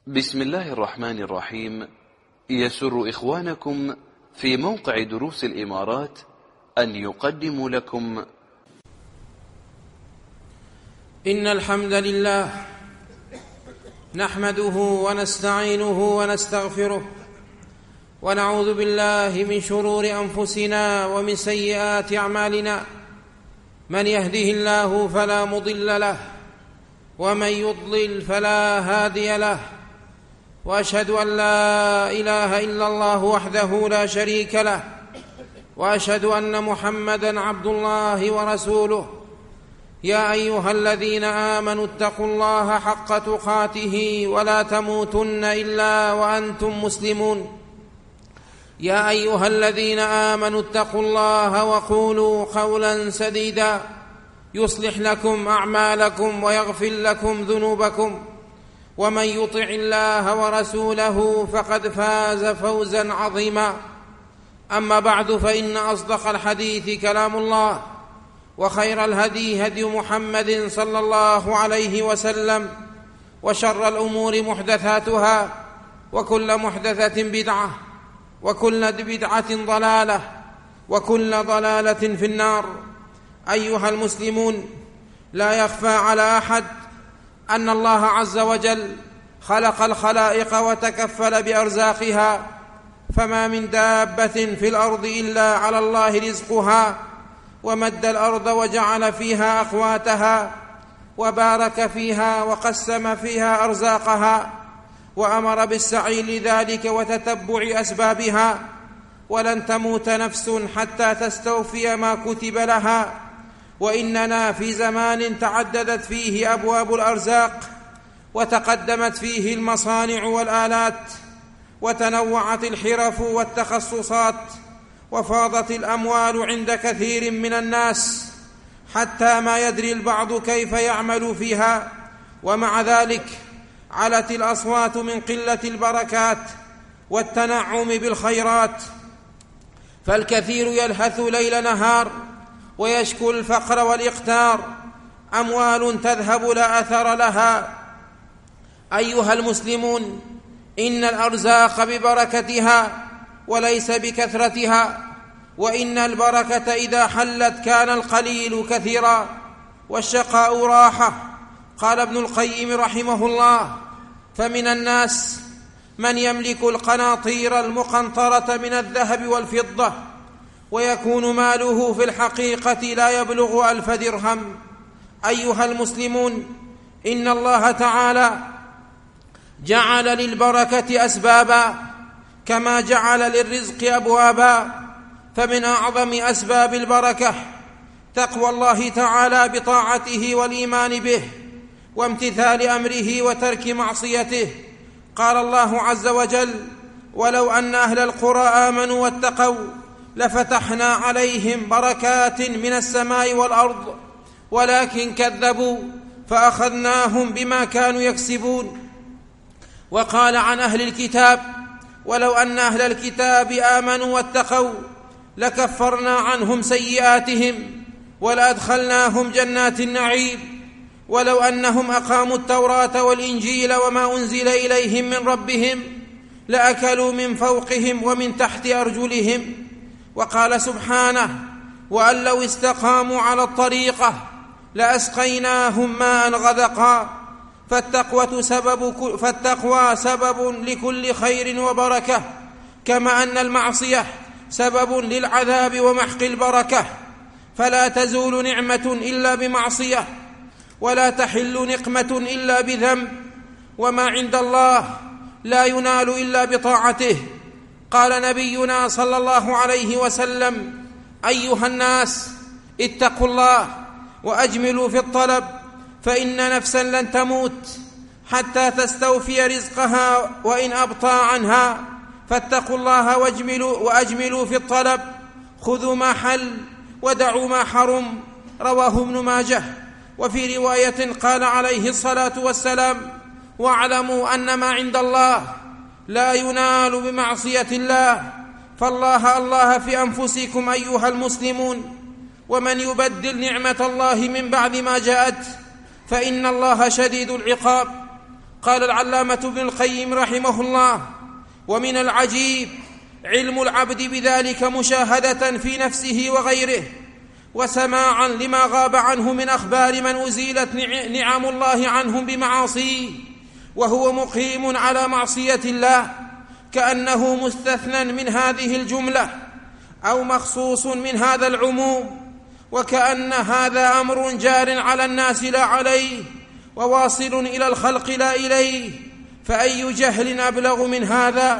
بسم الله الرحمن الرحيم. يسر إخوانكم في موقع دروس الإمارات أن يقدموا لكم إن الحمد لله نحمده ونستعينه ونستغفره ونعوذ بالله من شرور أنفسنا ومن سيئات أعمالنا. من يهده الله فلا مضل له ومن يضلل فلا هادي له، وأشهد أن لا إله إلا الله وحده لا شريك له، وأشهد أن محمدًا عبد الله ورسوله. يا أيها الذين آمنوا اتقوا الله حق تقاته ولا تموتن إلا وأنتم مسلمون. يا أيها الذين آمنوا اتقوا الله وقولوا قولا سديدا يصلح لكم أعمالكم ويغفر لكم ذنوبكم، ومن يطع الله ورسوله فقد فاز فوزا عظيما. أما بعد، فإن أصدق الحديث كلام الله، وخير الهدي هدي محمد صلى الله عليه وسلم، وشر الأمور محدثاتها، وكل محدثة بدعة، وكل بدعة ضلالة، وكل ضلالة في النار. أيها المسلمون، لا يخفى على أحد أن الله عز وجل خلق الخلائق وتكفل بأرزاقها، فما من دابة في الأرض إلا على الله رزقها، ومد الأرض وجعل فيها أقواتها، وبارك فيها وقسم فيها أرزاقها، وأمر بالسعي لذلك وتتبع أسبابها. ولن تموت نفس حتى تستوفي ما كتب لها، وإننا في زمان تعددت فيه أبواب الأرزاق، وتقدمت فيه المصانع والآلات، وتنوعت الحرف والتخصصات، وفاضت الأموال عند كثير من الناس حتى ما يدري البعض كيف يعمل فيها. ومع ذلك علت الأصوات من قلة البركات والتنعم بالخيرات، فالكثير يلهث ليل نهار ويشكو الفقر والإقتار، أموال تذهب لا أثر لها. أيها المسلمون، إن الأرزاق ببركتها وليس بكثرتها، وإن البركة إذا حلت كان القليل كثيرا والشقاء راحة. قال ابن القيم رحمه الله: فمن الناس من يملك القناطير المقنطرة من الذهب والفضة، ويكون ماله في الحقيقة لا يبلغ 1000 درهم. أيها المسلمون، إن الله تعالى جعل للبركة أسبابا كما جعل للرزق أبوابا، فمن أعظم أسباب البركة تقوى الله تعالى بطاعته والإيمان به وامتثال أمره وترك معصيته. قال الله عز وجل: ولو أن أهل القرى آمنوا واتقوا لفتحنا عليهم بركات من السماء والأرض ولكن كذبوا فأخذناهم بما كانوا يكسبون. وقال عن أهل الكتاب: ولو أن أهل الكتاب آمنوا واتقوا لكفرنا عنهم سيئاتهم ولأدخلناهم جنات النعيم. ولو أنهم أقاموا التوراة والإنجيل وما أنزل إليهم من ربهم لأكلوا من فوقهم ومن تحت أرجلهم. وقال سبحانه: وأن لو استقاموا على الطريقة لأسقيناهم ماء غدقا. فالتقوى سبب لكل خير وبركة، كما أن المعصية سبب للعذاب ومحق البركة. فلا تزول نعمة إلا بمعصية، ولا تحل نقمة إلا بذنب، وما عند الله لا ينال إلا بطاعته. قال نبينا صلى الله عليه وسلم: أيها الناس، اتقوا الله وأجملوا في الطلب، فإن نفسا لن تموت حتى تستوفي رزقها وإن أبطى عنها، فاتقوا الله وأجملوا في الطلب، خذوا ما حل ودعوا ما حرم. رواه ابن ماجه. وفي رواية قال عليه الصلاة والسلام: واعلموا أن ما عند الله لا ينال بمعصية الله. فالله الله في أنفسكم أيها المسلمون، ومن يبدل نعمة الله من بعد ما جاءت فإن الله شديد العقاب. قال العلامة ابن القيم رحمه الله: ومن العجيب علم العبد بذلك مشاهدة في نفسه وغيره، وسماعا لما غاب عنه من أخبار من أزيلت نعم الله عنهم بمعاصيه وهو مقيم على معصية الله، كأنه مستثنى من هذه الجملة أو مخصوص من هذا العموم، وكأن هذا أمر جار على الناس لا عليه، وواصل إلى الخلق لا إليه، فأي جهل أبلغ من هذا؟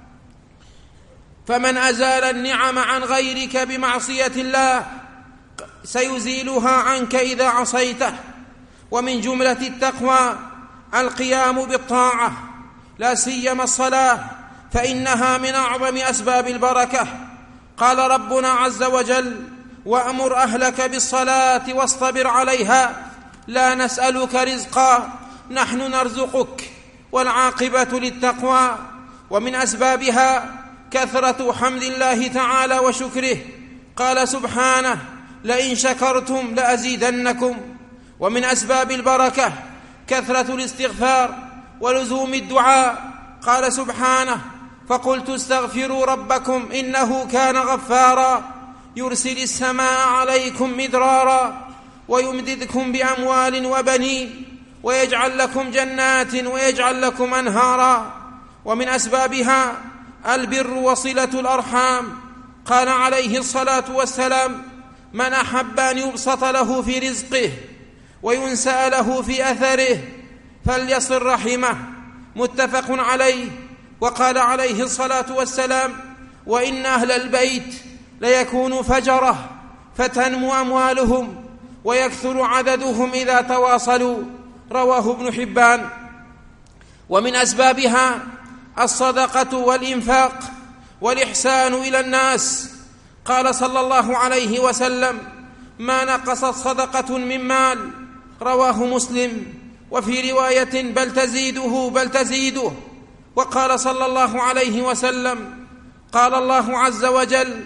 فمن أزال النعم عن غيرك بمعصية الله سيزيلها عنك إذا عصيته. ومن جملة التقوى القيام بالطاعة، لا سيما الصلاة، فإنها من أعظم أسباب البركة. قال ربنا عز وجل: وأمر أهلك بالصلاة واصطبر عليها لا نسألك رزقا نحن نرزقك، والعاقبة للتقوى. ومن أسبابها كثرة حمد الله تعالى وشكره، قال سبحانه: لئن شكرتم لأزيدنكم. ومن أسباب البركة كثرة الاستغفار ولزوم الدعاء، قال سبحانه: فقلت استغفروا ربكم إنه كان غفارا يرسل السماء عليكم مدرارا ويمددكم بأموال وبنين ويجعل لكم جنات ويجعل لكم أنهارا. ومن أسبابها البر وصلة الأرحام، قال عليه الصلاة والسلام: من أحب أن يبسط له في رزقه وينسأ له في أثره فليصل رحمه، متفق عليه. وقال عليه الصلاة والسلام: وإن أهل البيت ليكون فجرة فتنمو أموالهم ويكثر عددهم إذا تواصلوا، رواه ابن حبان. ومن أسبابها الصدقة والإنفاق والإحسان إلى الناس، قال صلى الله عليه وسلم: ما نقصت صدقة من مال، رواه مسلم. وفي رواية: بل تزيده. وقال صلى الله عليه وسلم: قال الله عز وجل: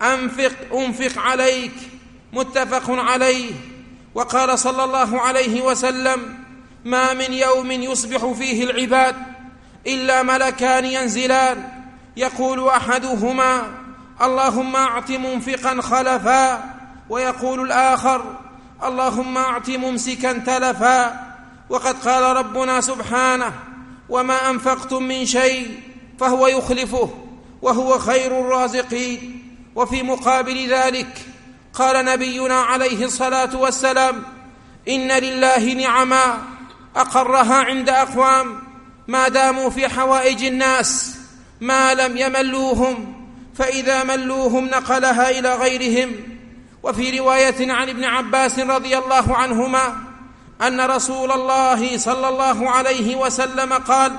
أنفق عليك، متفق عليه. وقال صلى الله عليه وسلم: ما من يوم يصبح فيه العباد إلا ملكان ينزلان، يقول أحدهما: اللهم أعط منفقا خلفا، ويقول الآخر: اللهم أعط ممسكا تلفا. وقد قال ربنا سبحانه: وما أنفقتم من شيء فهو يخلفه وهو خير الرازقين. وفي مقابل ذلك قال نبينا عليه الصلاة والسلام: إن لله نعما أقرها عند أقوام ما داموا في حوائج الناس ما لم يملوهم، فإذا ملوهم نقلها إلى غيرهم. وفي رواية عن ابن عباس رضي الله عنهما أن رسول الله صلى الله عليه وسلم قال: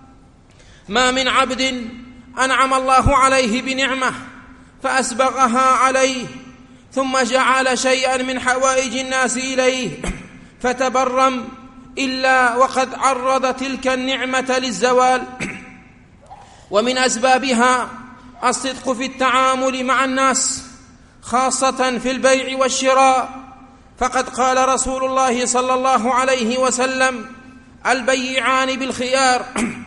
ما من عبد أنعم الله عليه بنعمة فأسبغها عليه ثم جعل شيئا من حوائج الناس إليه فتبرم إلا وقد عرض تلك النعمة للزوال. ومن أسبابها الصدق في التعامل مع الناس، خاصة في البيع والشراء، فقد قال رسول الله صلى الله عليه وسلم: البيعان بالخيار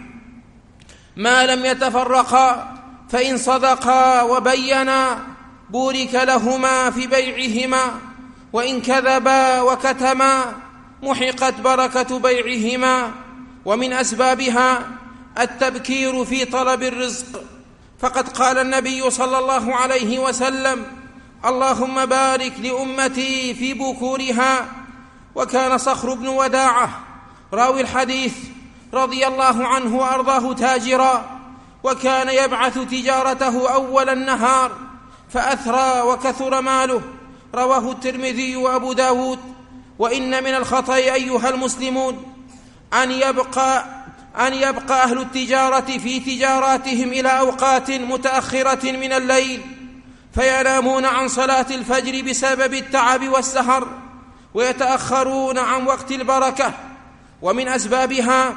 ما لم يتفرقا، فإن صدقا وبينا بورك لهما في بيعهما، وإن كذبا وكتما محقت بركة بيعهما. ومن أسبابها التبكير في طلب الرزق، فقد قال النبي صلى الله عليه وسلم: اللهم بارك لأمتي في بكورها. وكان صخر بن وداعة راوي الحديث رضي الله عنه وأرضاه تاجرا، وكان يبعث تجارته أول النهار فأثرى وكثر ماله، رواه الترمذي وأبو داود. وإن من الخطأ أيها المسلمون أن يبقى أهل التجارة في تجاراتهم إلى أوقات متأخرة من الليل، فينامون عن صلاة الفجر بسبب التعب والسهر، ويتأخرون عن وقت البركة. ومن أسبابها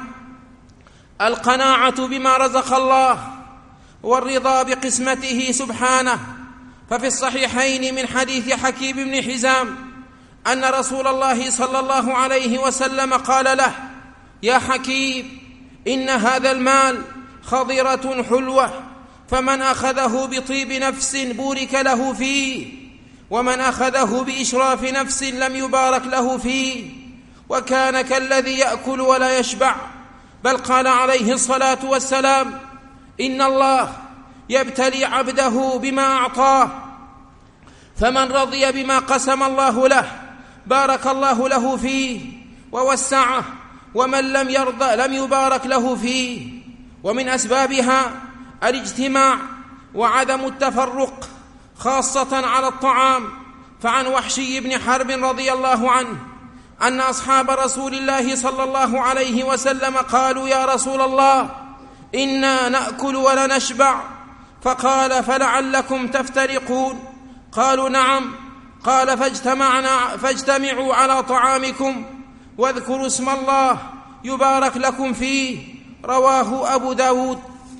القناعة بما رزق الله والرضا بقسمته سبحانه. ففي الصحيحين من حديث حكيم بن حزام أن رسول الله صلى الله عليه وسلم قال له: يا حكيم، إن هذا المال خضرة حلوة، فمن أخذه بطيب نفس بورك له فيه، ومن أخذه بإشراف نفس لم يبارك له فيه، وكان كالذي يأكل ولا يشبع. بل قال عليه الصلاة والسلام: إن الله يبتلي عبده بما أعطاه، فمن رضي بما قسم الله له بارك الله له فيه ووسعه، ومن لم يرضى لم يبارك له فيه. ومن أسبابها الاجتماع وعدم التفرق، خاصة على الطعام. فعن وحشي بن حرب رضي الله عنه أن أصحاب رسول الله صلى الله عليه وسلم قالوا: يا رسول الله، إنا نأكل ولا نشبع. فقال: فلعلكم تفترقون. قالوا: نعم. قال: فاجتمعوا على طعامكم واذكروا اسم الله يبارك لكم فيه. رواه أبو داود.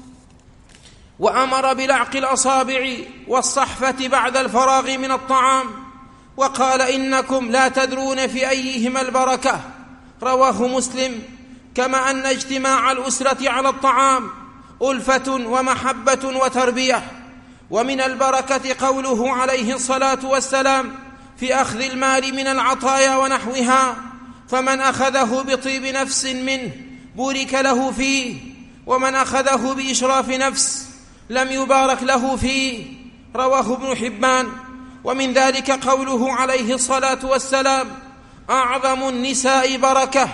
وأمر بلعق الأصابع والصحفة بعد الفراغ من الطعام، وقال: إنكم لا تدرون في أيهما البركة. رواه مسلم. كما أن اجتماع الأسرة على الطعام ألفة ومحبة وتربية. ومن البركة قوله عليه الصلاة والسلام في أخذ المال من العطايا ونحوها: فمن أخذه بطيب نفس منه بورك له فيه، ومن أخذه بإشراف نفس لم يبارك له فيه. رواه ابن حبان. ومن ذلك قوله عليه الصلاة والسلام: أعظم النساء بركة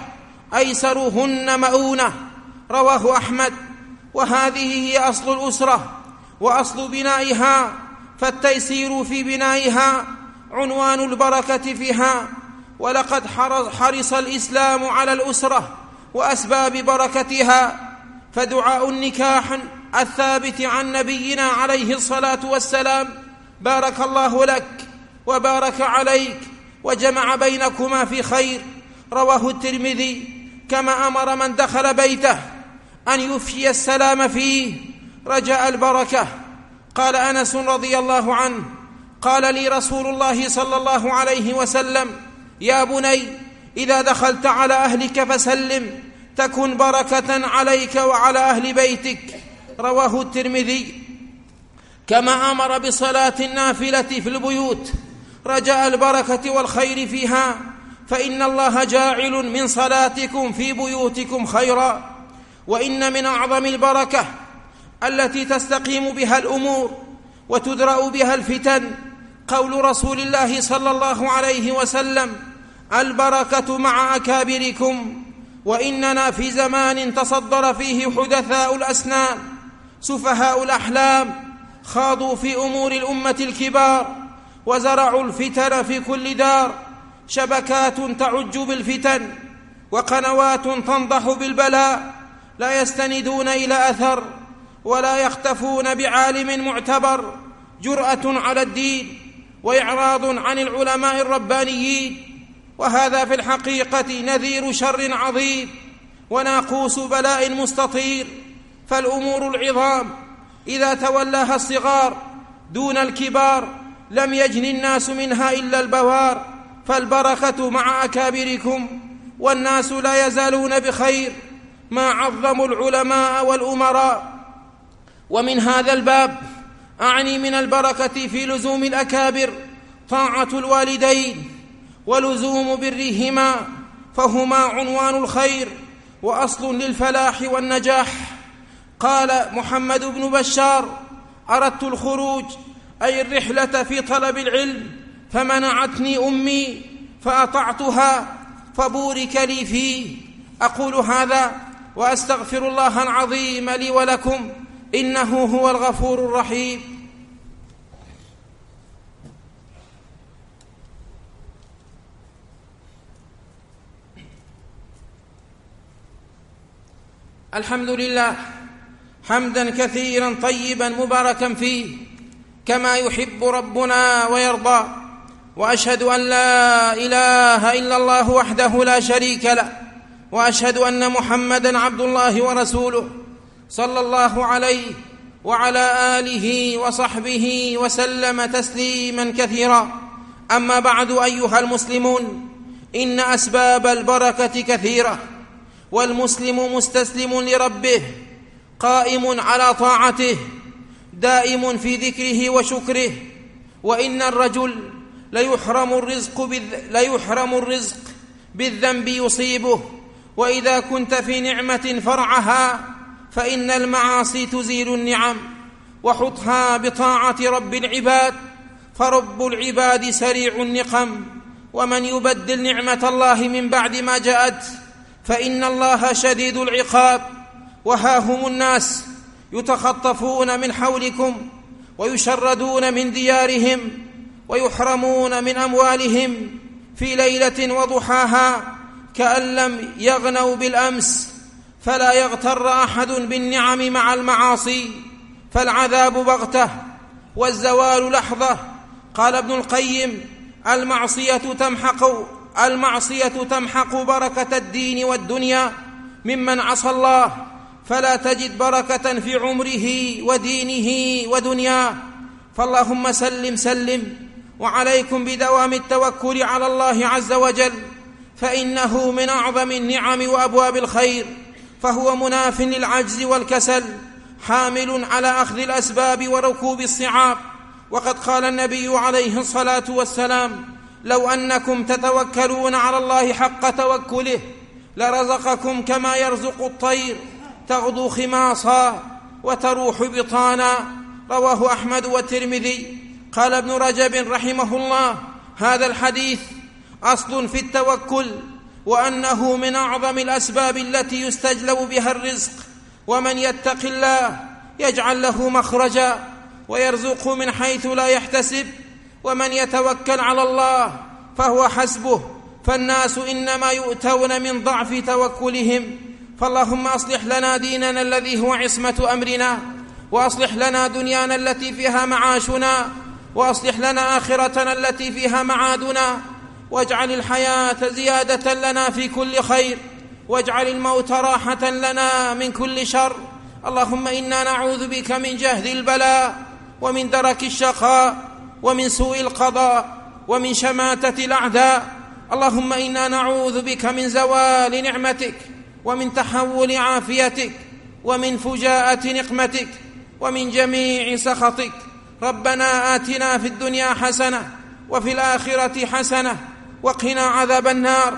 أيسرهن مؤونة. رواه أحمد. وهذه هي أصل الأسرة وأصل بنائها، فالتيسير في بنائها عنوان البركة فيها. ولقد حرص الإسلام على الأسرة وأسباب بركتها، فدعاء النكاح الثابت عن نبينا عليه الصلاة والسلام: بارك الله لك وبارك عليك وجمع بينكما في خير. رواه الترمذي. كما أمر من دخل بيته أن يفشي السلام فيه رجاء البركة. قال أنس رضي الله عنه: قال لي رسول الله صلى الله عليه وسلم: يا بني، إذا دخلت على أهلك فسلم تكن بركة عليك وعلى أهل بيتك. رواه الترمذي. كما أمر بصلاة النافلة في البيوت رجاء البركة والخير فيها، فإن الله جاعل من صلاتكم في بيوتكم خيرا. وإن من أعظم البركة التي تستقيم بها الأمور وتدرأ بها الفتن قول رسول الله صلى الله عليه وسلم: البركة مع أكابركم. وإننا في زمان تصدر فيه حدثاء الأسنان سفهاء الأحلام، خاضوا في أمور الأمة الكبار وزرعوا الفتن في كل دار، شبكات تعج بالفتن وقنوات تنضح بالبلاء، لا يستندون إلى أثر ولا يختفون بعالم معتبر، جرأة على الدين وإعراض عن العلماء الربانيين. وهذا في الحقيقة نذير شر عظيم وناقوس بلاء مستطير. فالأمور العظام إذا تولاها الصغار دون الكبار لم يجن الناس منها إلا البوار. فالبركة مع أكابركم، والناس لا يزالون بخير ما عظموا العلماء والأمراء. ومن هذا الباب أعني من البركة في لزوم الأكابر طاعة الوالدين ولزوم برهما، فهما عنوان الخير وأصل للفلاح والنجاح. قال محمد بن بشار: أردت الخروج أي الرحلة في طلب العلم، فمنعتني أمي فأطعتها فبورك لي فيه. أقول هذا وأستغفر الله العظيم لي ولكم، إنه هو الغفور الرحيم. الحمد لله حمدا كثيرا طيبا مباركا فيه كما يحب ربنا ويرضى. وأشهد أن لا إله إلا الله وحده لا شريك له، وأشهد أن محمدا عبد الله ورسوله صلى الله عليه وعلى آله وصحبه وسلم تسليما كثيرا. أما بعد، أيها المسلمون، إن أسباب البركة كثيرة، والمسلم مستسلم لربه قائم على طاعته دائم في ذكره وشكره. وإن الرجل ليحرم الرزق بالذنب يصيبه. وإذا كنت في نعمة فرعها فإن المعاصي تزيل النعم، وحطها بطاعة رب العباد، فرب العباد سريع النقم. ومن يبدل نعمة الله من بعد ما جاءت فإن الله شديد العقاب. وها هم الناس يتخطفون من حولكم ويشردون من ديارهم ويحرمون من أموالهم في ليلة وضحاها كأن لم يغنوا بالأمس. فلا يغتر أحد بالنعم مع المعاصي، فالعذاب بغتة والزوال لحظة. قال ابن القيم: المعصية تمحق بركة الدين والدنيا ممن عصى الله، فلا تجد بركة في عمره ودينه ودنياه. فاللهم سلم وعليكم بدوام التوكل على الله عز وجل، فإنه من أعظم النعم وأبواب الخير، فهو مناف للعجز والكسل، حامل على أخذ الأسباب وركوب الصعاب. وقد قال النبي عليه الصلاة والسلام: لو أنكم تتوكلون على الله حق توكله لرزقكم كما يرزق الطير تغدو خماصا وتروح بطانا. رواه أحمد والترمذي. قال ابن رجب رحمه الله: هذا الحديث أصل في التوكل، وأنه من أعظم الأسباب التي يستجلب بها الرزق. ومن يتق الله يجعل له مخرجا ويرزقه من حيث لا يحتسب، ومن يتوكل على الله فهو حسبه. فالناس إنما يؤتون من ضعف توكلهم. فاللهم أصلح لنا ديننا الذي هو عصمة أمرنا، وأصلح لنا دنيانا التي فيها معاشنا، وأصلح لنا آخرتنا التي فيها معادنا، واجعل الحياة زيادة لنا في كل خير، واجعل الموت راحة لنا من كل شر. اللهم إنا نعوذ بك من جهد البلاء، ومن درك الشقاء، ومن سوء القضاء، ومن شماتة الأعداء. اللهم إنا نعوذ بك من زوال نعمتك، ومن تحول عافيتك، ومن فجاءة نقمتك، ومن جميع سخطك. ربنا آتنا في الدنيا حسنة وفي الآخرة حسنة وقنا عذاب النار.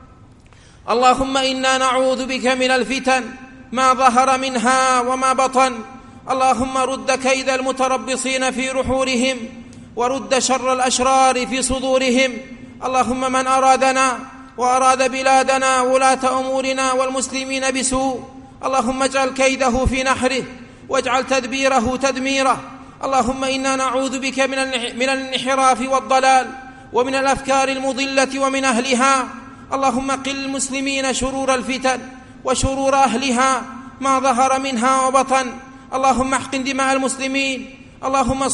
اللهم إنا نعوذ بك من الفتن ما ظهر منها وما بطن. اللهم رد كيد المتربصين في رحورهم، ورد شر الأشرار في صدورهم. اللهم من أرادنا وأراد بلادنا ولاة أمورنا والمسلمين بسوء، اللهم اجعل كيده في نحره واجعل تدبيره تدميره. اللهم إنا نعوذ بك من الانحراف والضلال، ومن الأفكار المضلة ومن أهلها. اللهم قل المسلمين شرور الفتن وشرور أهلها ما ظهر منها وبطن. اللهم احقن دماء المسلمين، اللهم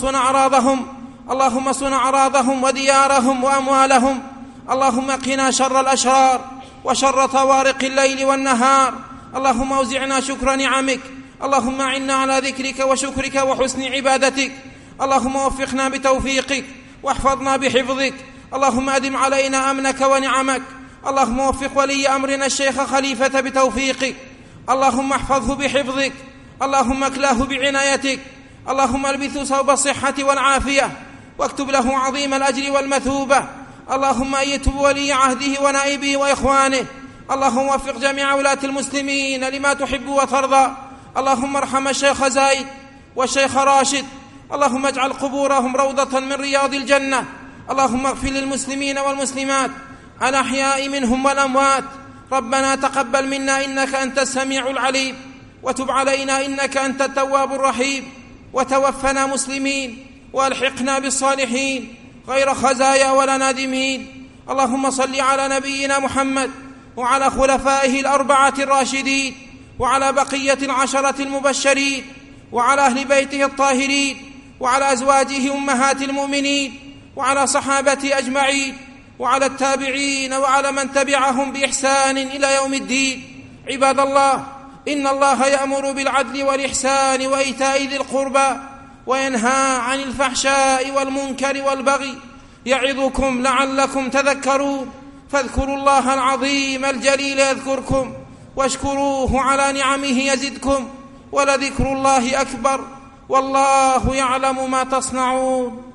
صن أعراضهم وديارهم وأموالهم. اللهم قنا شر الأشرار وشر طوارق الليل والنهار. اللهم أوزعنا شكر نعمك، اللهم أعنا على ذكرك وشكرك وحسن عبادتك. اللهم وفقنا بتوفيقك واحفظنا بحفظك. اللهم أدم علينا أمنك ونعمك. اللهم وفق ولي أمرنا الشيخ خليفة بتوفيقك، اللهم احفظه بحفظك، اللهم اكلاه بعنايتك. اللهم البثه ثوب الصحة والعافية، واكتب له عظيم الأجر والمثوبة. اللهم أيده بولي عهده ونائبه وإخوانه. اللهم وفق جميع ولاة المسلمين لما تحب وترضى. اللهم ارحم الشيخ زايد والشيخ راشد، اللهم اجعل قبورهم روضة من رياض الجنة. اللهم اغفر للمسلمين والمسلمات الأحياء منهم والأموات. ربنا تقبل منا إنك أنت السميع العليم، وتب علينا إنك أنت التواب الرحيم، وتوفنا مسلمين والحقنا بالصالحين غير خزايا ولا نادمين. اللهم صل على نبينا محمد وعلى خلفائه الأربعة الراشدين، وعلى بقية 10 المبشرين، وعلى أهل بيته الطاهرين، وعلى أزواجه أمهات المؤمنين، وعلى صحابته أجمعين، وعلى التابعين، وعلى من تبعهم بإحسان إلى يوم الدين. عباد الله، إن الله يأمر بالعدل والإحسان وإيتاء ذي القربى، وينهى عن الفحشاء والمنكر والبغي، يعظكم لعلكم تذكرون. فاذكروا الله العظيم الجليل يذكركم، واشكروه على نعمه يزدكم ولذكر الله أكبر والله يعلم ما تصنعون.